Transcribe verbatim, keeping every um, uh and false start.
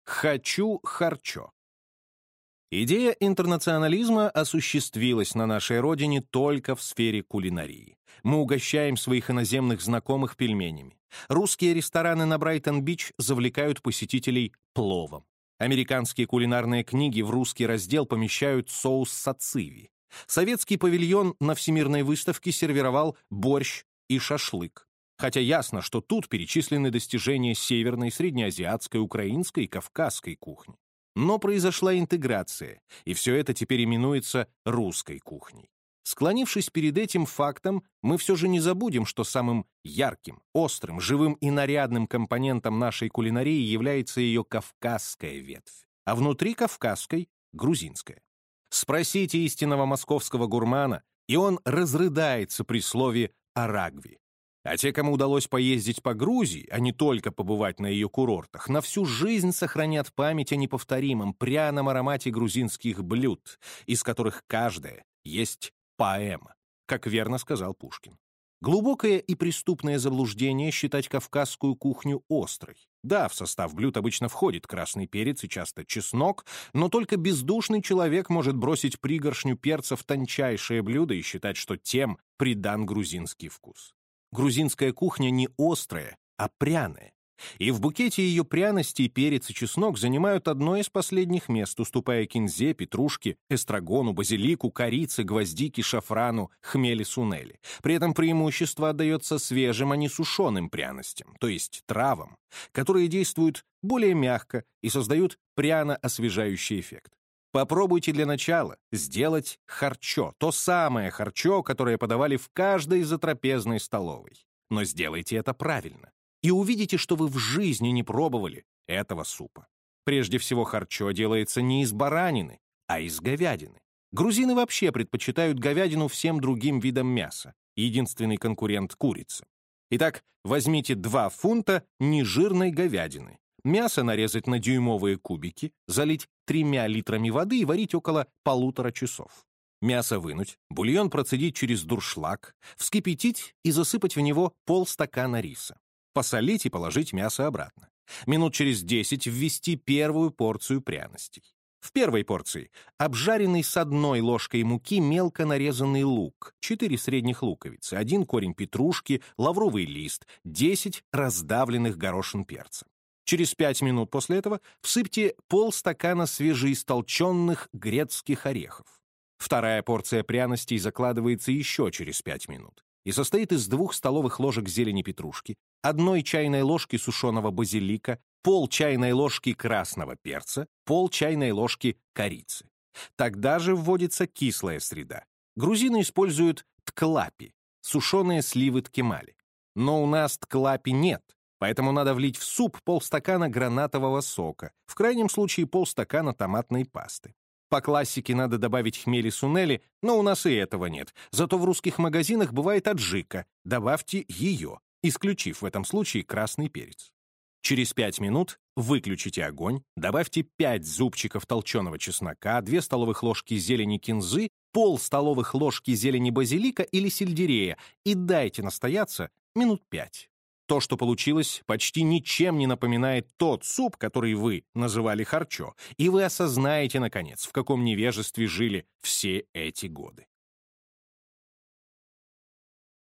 Хочу харчо. Идея интернационализма осуществилась на нашей родине только в сфере кулинарии. Мы угощаем своих иноземных знакомых пельменями. Русские рестораны на Брайтон-Бич завлекают посетителей пловом. Американские кулинарные книги в русский раздел помещают соус сациви. Советский павильон на Всемирной выставке сервировал борщ и шашлык. Хотя ясно, что тут перечислены достижения северной, среднеазиатской, украинской и кавказской кухни. Но произошла интеграция, и все это теперь именуется русской кухней. Склонившись перед этим фактом, мы все же не забудем, что самым ярким, острым, живым и нарядным компонентом нашей кулинарии является ее кавказская ветвь, а внутри кавказской — грузинская. Спросите истинного московского гурмана, и он разрыдается при слове «арагви». А те, кому удалось поездить по Грузии, а не только побывать на ее курортах, на всю жизнь сохранят память о неповторимом пряном аромате грузинских блюд, из которых каждая есть поэма, как верно сказал Пушкин. Глубокое и преступное заблуждение считать кавказскую кухню острой. Да, в состав блюд обычно входит красный перец и часто чеснок, но только бездушный человек может бросить пригоршню перца в тончайшее блюдо и считать, что тем придан грузинский вкус. Грузинская кухня не острая, а пряная. И в букете ее пряностей перец и чеснок занимают одно из последних мест, уступая кинзе, петрушке, эстрагону, базилику, корице, гвоздике, шафрану, хмели-сунели. При этом преимущество отдается свежим, а не сушеным пряностям, то есть травам, которые действуют более мягко и создают пряно-освежающий эффект. Попробуйте для начала сделать харчо, то самое харчо, которое подавали в каждой затрапезной столовой. Но сделайте это правильно, и увидите, что вы в жизни не пробовали этого супа. Прежде всего, харчо делается не из баранины, а из говядины. Грузины вообще предпочитают говядину всем другим видам мяса, единственный конкурент — курицы. Итак, возьмите два фунта нежирной говядины. Мясо нарезать на дюймовые кубики, залить тремя литрами воды и варить около полутора часов. Мясо вынуть, бульон процедить через дуршлаг, вскипятить и засыпать в него полстакана риса. Посолить и положить мясо обратно. Минут через десять ввести первую порцию пряностей. В первой порции обжаренный с одной ложкой муки мелко нарезанный лук, четыре средних луковицы, один корень петрушки, лавровый лист, десять раздавленных горошин перца. Через пять минут после этого всыпьте полстакана свежеистолченных грецких орехов. Вторая порция пряностей закладывается еще через пять минут и состоит из двух столовых ложек зелени петрушки, одной чайной ложки сушеного базилика, пол чайной ложки красного перца, пол чайной ложки корицы. Тогда же вводится кислая среда. Грузины используют тклапи, сушеные сливы ткемали. Но у нас тклапи нет. Поэтому надо влить в суп полстакана гранатового сока, в крайнем случае полстакана томатной пасты. По классике надо добавить хмели-сунели, но у нас и этого нет. Зато в русских магазинах бывает аджика. Добавьте ее, исключив в этом случае красный перец. Через пять минут выключите огонь, добавьте пять зубчиков толченого чеснока, две столовых ложки зелени кинзы, пол столовых ложки зелени базилика или сельдерея и дайте настояться минут пять. То, что получилось, почти ничем не напоминает тот суп, который вы называли харчо, и вы осознаете, наконец, в каком невежестве жили все эти годы.